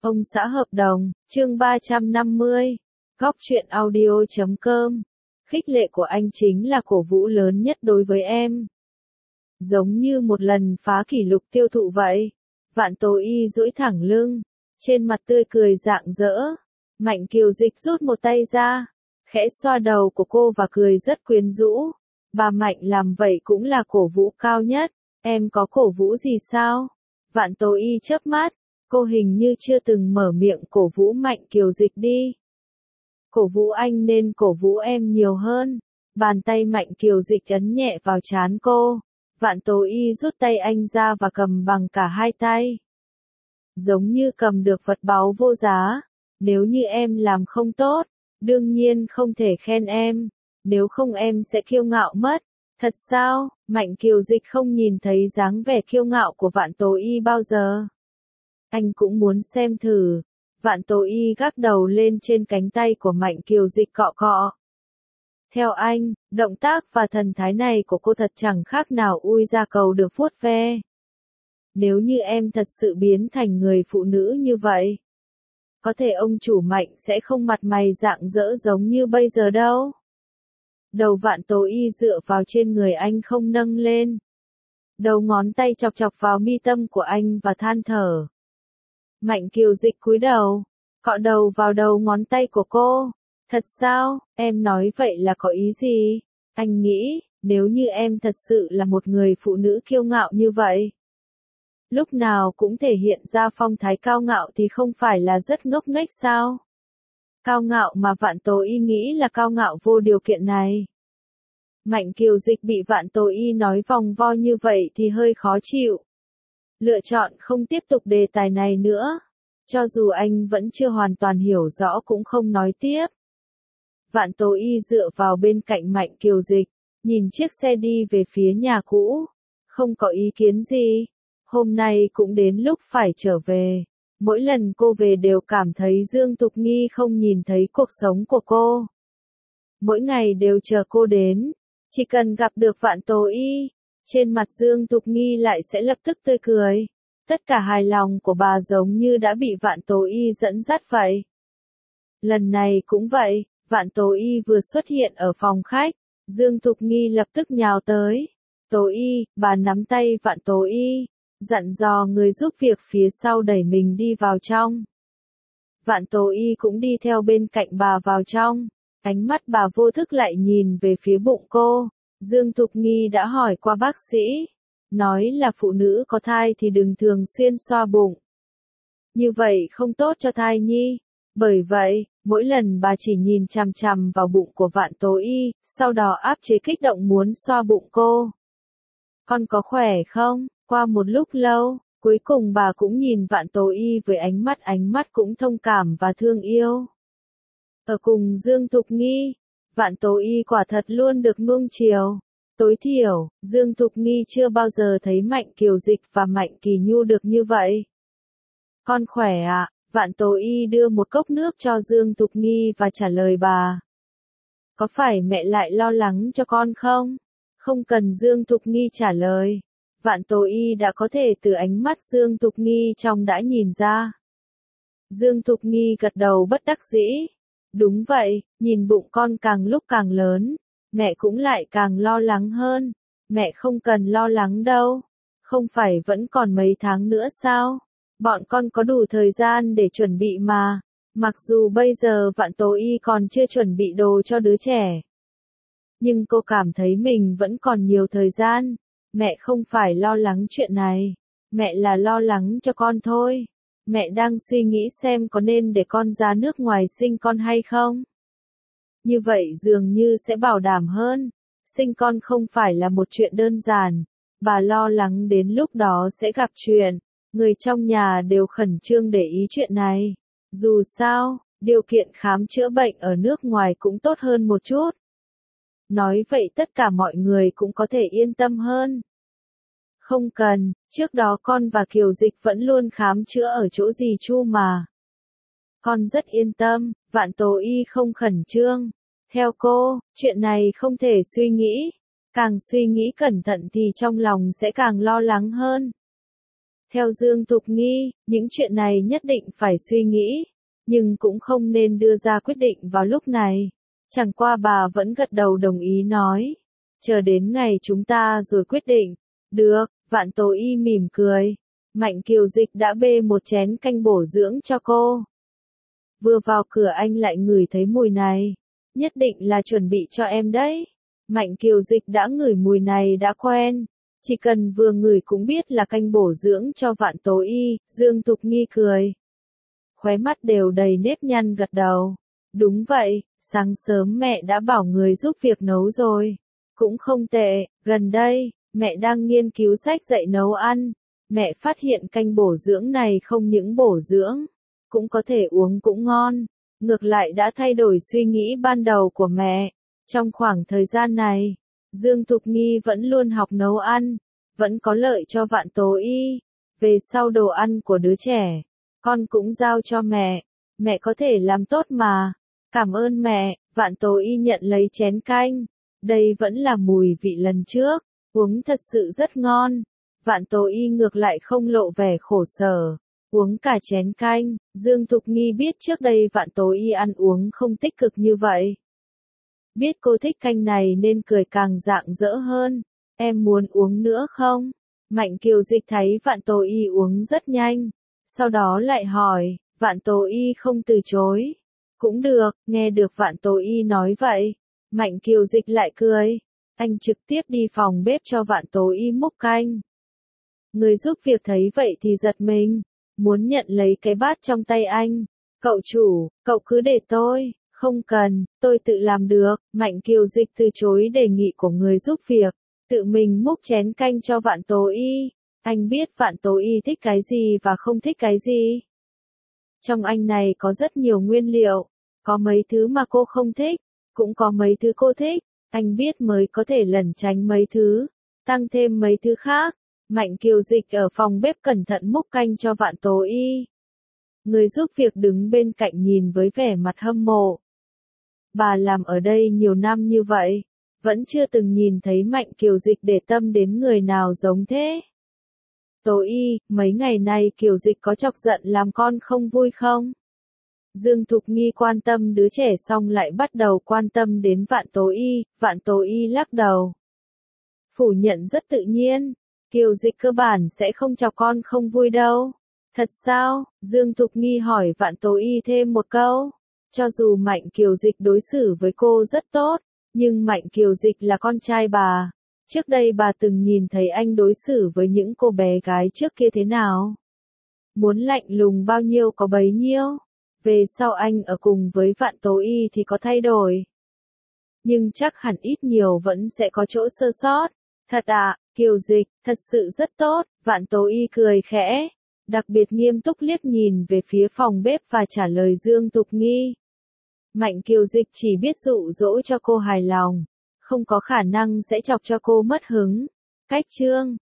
Ông xã hợp đồng, chương 350. Góc truyện audio.com. Khích lệ của anh chính là cổ vũ lớn nhất đối với em. Giống như một lần phá kỷ lục tiêu thụ vậy. Vạn Tố Y duỗi thẳng lưng, trên mặt tươi cười rạng rỡ. Mạnh Kiều Dịch rút một tay ra, khẽ xoa đầu của cô và cười rất quyến rũ. Bà Mạnh làm vậy cũng là cổ vũ cao nhất. Em có cổ vũ gì sao? Vạn Tố Y chớp mắt. Cô hình như chưa từng mở miệng cổ vũ Mạnh Kiều Dịch đi. Cổ vũ anh nên cổ vũ em nhiều hơn. Bàn tay Mạnh Kiều Dịch ấn nhẹ vào trán cô. Vạn Tố Y rút tay anh ra và cầm bằng cả hai tay. Giống như cầm được vật báu vô giá. Nếu như em làm không tốt, đương nhiên không thể khen em. Nếu không em sẽ kiêu ngạo mất. Thật sao? Mạnh Kiều Dịch không nhìn thấy dáng vẻ kiêu ngạo của Vạn Tố Y bao giờ. Anh cũng muốn xem thử. Vạn Tố Y gác đầu lên trên cánh tay của Mạnh Kiều Dịch cọ cọ. Theo anh, động tác và thần thái này của cô thật chẳng khác nào ui da cầu được vuốt ve. Nếu như em thật sự biến thành người phụ nữ như vậy, có thể ông chủ Mạnh sẽ không mặt mày rạng rỡ giống như bây giờ đâu. Đầu Vạn Tố Y dựa vào trên người anh không nâng lên. Đầu ngón tay chọc chọc vào mi tâm của anh và than thở. Mạnh Kiều Dịch cúi đầu, cọ đầu vào đầu ngón tay của cô. Thật sao, em nói vậy là có ý gì? Anh nghĩ, nếu như em thật sự là một người phụ nữ kiêu ngạo như vậy, lúc nào cũng thể hiện ra phong thái cao ngạo thì không phải là rất ngốc nghếch sao? Cao ngạo mà Vạn Tố Y nghĩ là cao ngạo vô điều kiện này. Mạnh Kiều Dịch bị Vạn Tố Y nói vòng vo như vậy thì hơi khó chịu. Lựa chọn không tiếp tục đề tài này nữa. Cho dù anh vẫn chưa hoàn toàn hiểu rõ cũng không nói tiếp. Vạn Tố Y dựa vào bên cạnh Mạnh Kiều Dịch, nhìn chiếc xe đi về phía nhà cũ. Không có ý kiến gì. Hôm nay cũng đến lúc phải trở về. Mỗi lần cô về đều cảm thấy Dương Tục Nghi không nhìn thấy cuộc sống của cô. Mỗi ngày đều chờ cô đến. Chỉ cần gặp được Vạn Tố Y, trên mặt Dương Tục Nghi lại sẽ lập tức tươi cười. Tất cả hài lòng của bà giống như đã bị Vạn Tố Y dẫn dắt vậy. Lần này cũng vậy, Vạn Tố Y vừa xuất hiện ở phòng khách, Dương Tục Nghi lập tức nhào tới. Tố Y, bà nắm tay Vạn Tố Y, dặn dò người giúp việc phía sau đẩy mình đi vào trong. Vạn Tố Y cũng đi theo bên cạnh bà vào trong, ánh mắt bà vô thức lại nhìn về phía bụng cô. Dương Tục Nghi đã hỏi qua bác sĩ, nói là phụ nữ có thai thì đừng thường xuyên xoa bụng. Như vậy không tốt cho thai nhi. Bởi vậy, mỗi lần bà chỉ nhìn chằm chằm vào bụng của Vạn Tố Y, sau đó áp chế kích động muốn xoa bụng cô. Con có khỏe không? Qua một lúc lâu, cuối cùng bà cũng nhìn Vạn Tố Y với ánh mắt cũng thông cảm và thương yêu. Ở cùng Dương Tục Nghi, Vạn Tố Y quả thật luôn được nuông chiều. Tối thiểu, Dương Tục Nghi chưa bao giờ thấy Mạnh Kiều Dịch và Mạnh Kỳ Nhu được như vậy. Con khỏe ạ, Vạn Tố Y đưa một cốc nước cho Dương Tục Nghi và trả lời bà. Có phải mẹ lại lo lắng cho con không? Không cần Dương Tục Nghi trả lời. Vạn Tố Y đã có thể từ ánh mắt Dương Tục Nghi trong đã nhìn ra. Dương Tục Nghi gật đầu bất đắc dĩ. Đúng vậy, nhìn bụng con càng lúc càng lớn, mẹ cũng lại càng lo lắng hơn. Mẹ không cần lo lắng đâu. Không phải vẫn còn mấy tháng nữa sao? Bọn con có đủ thời gian để chuẩn bị mà. Mặc dù bây giờ Vạn Tố Y còn chưa chuẩn bị đồ cho đứa trẻ, nhưng cô cảm thấy mình vẫn còn nhiều thời gian. Mẹ không phải lo lắng chuyện này. Mẹ là lo lắng cho con thôi. Mẹ đang suy nghĩ xem có nên để con ra nước ngoài sinh con hay không. Như vậy dường như sẽ bảo đảm hơn. Sinh con không phải là một chuyện đơn giản. Bà lo lắng đến lúc đó sẽ gặp chuyện. Người trong nhà đều khẩn trương để ý chuyện này. Dù sao, điều kiện khám chữa bệnh ở nước ngoài cũng tốt hơn một chút. Nói vậy tất cả mọi người cũng có thể yên tâm hơn. Không cần, trước đó con và Kiều Dịch vẫn luôn khám chữa ở chỗ dì Chu mà. Con rất yên tâm, Vạn Tố Y không khẩn trương. Theo cô, chuyện này không thể suy nghĩ. Càng suy nghĩ cẩn thận thì trong lòng sẽ càng lo lắng hơn. Theo Dương Thục Nghi, những chuyện này nhất định phải suy nghĩ, nhưng cũng không nên đưa ra quyết định vào lúc này. Chẳng qua bà vẫn gật đầu đồng ý nói. Chờ đến ngày chúng ta rồi quyết định. Được, Vạn Tố Y mỉm cười. Mạnh Kiều Dịch đã bê một chén canh bổ dưỡng cho cô. Vừa vào cửa anh lại ngửi thấy mùi này. Nhất định là chuẩn bị cho em đấy. Mạnh Kiều Dịch đã ngửi mùi này đã quen. Chỉ cần vừa ngửi cũng biết là canh bổ dưỡng cho Vạn Tố Y. Dương Thục Nghi cười. Khóe mắt đều đầy nếp nhăn gật đầu. Đúng vậy, sáng sớm mẹ đã bảo người giúp việc nấu rồi. Cũng không tệ, gần đây, mẹ đang nghiên cứu sách dạy nấu ăn. Mẹ phát hiện canh bổ dưỡng này không những bổ dưỡng, cũng có thể uống cũng ngon. Ngược lại đã thay đổi suy nghĩ ban đầu của mẹ. Trong khoảng thời gian này, Dương Thục Nghi vẫn luôn học nấu ăn, vẫn có lợi cho Vạn Tố Y. Về sau đồ ăn của đứa trẻ, con cũng giao cho mẹ có thể làm tốt mà. Cảm ơn mẹ, Vạn Tố Y nhận lấy chén canh. Đây vẫn là mùi vị lần trước, uống thật sự rất ngon. Vạn Tố Y ngược lại không lộ vẻ khổ sở, uống cả chén canh. Dương Thục Nghi biết trước đây Vạn Tố Y ăn uống không tích cực như vậy. Biết cô thích canh này nên cười càng rạng rỡ hơn. Em muốn uống nữa không? Mạnh Kiều Dịch thấy Vạn Tố Y uống rất nhanh, sau đó lại hỏi. Vạn Tố Y không từ chối. Cũng được, nghe được Vạn Tố Y nói vậy. Mạnh Kiều Dịch lại cười. Anh trực tiếp đi phòng bếp cho Vạn Tố Y múc canh. Người giúp việc thấy vậy thì giật mình, muốn nhận lấy cái bát trong tay anh. Cậu chủ, cậu cứ để tôi. Không cần, tôi tự làm được. Mạnh Kiều Dịch từ chối đề nghị của người giúp việc, tự mình múc chén canh cho Vạn Tố Y. Anh biết Vạn Tố Y thích cái gì và không thích cái gì. Trong anh này có rất nhiều nguyên liệu, có mấy thứ mà cô không thích, cũng có mấy thứ cô thích. Anh biết mới có thể lẩn tránh mấy thứ, tăng thêm mấy thứ khác. Mạnh Kiều Dịch ở phòng bếp cẩn thận múc canh cho Vạn Tố Y. Người giúp việc đứng bên cạnh nhìn với vẻ mặt hâm mộ. Bà làm ở đây nhiều năm như vậy, vẫn chưa từng nhìn thấy Mạnh Kiều Dịch để tâm đến người nào giống thế. Tố Y, mấy ngày nay Kiều Dịch có chọc giận làm con không vui không? Dương Thục Nghi quan tâm đứa trẻ xong lại bắt đầu quan tâm đến Vạn Tố Y. Vạn Tố Y lắc đầu, phủ nhận rất tự nhiên. Kiều Dịch cơ bản sẽ không chọc con không vui đâu. Thật sao? Dương Thục Nghi hỏi Vạn Tố Y thêm một câu. Cho dù Mạnh Kiều Dịch đối xử với cô rất tốt, nhưng Mạnh Kiều Dịch là con trai bà. Trước đây bà từng nhìn thấy anh đối xử với những cô bé gái trước kia thế nào. Muốn lạnh lùng bao nhiêu có bấy nhiêu. Về sau anh ở cùng với Vạn Tố Y thì có thay đổi. Nhưng chắc hẳn ít nhiều vẫn sẽ có chỗ sơ sót. Thật ạ, Kiều Dịch, thật sự rất tốt. Vạn Tố Y cười khẽ, đặc biệt nghiêm túc liếc nhìn về phía phòng bếp và trả lời Dương Thục Nghi. Mạnh Kiều Dịch chỉ biết dụ dỗ cho cô hài lòng, không có khả năng sẽ chọc cho cô mất hứng. Cách chương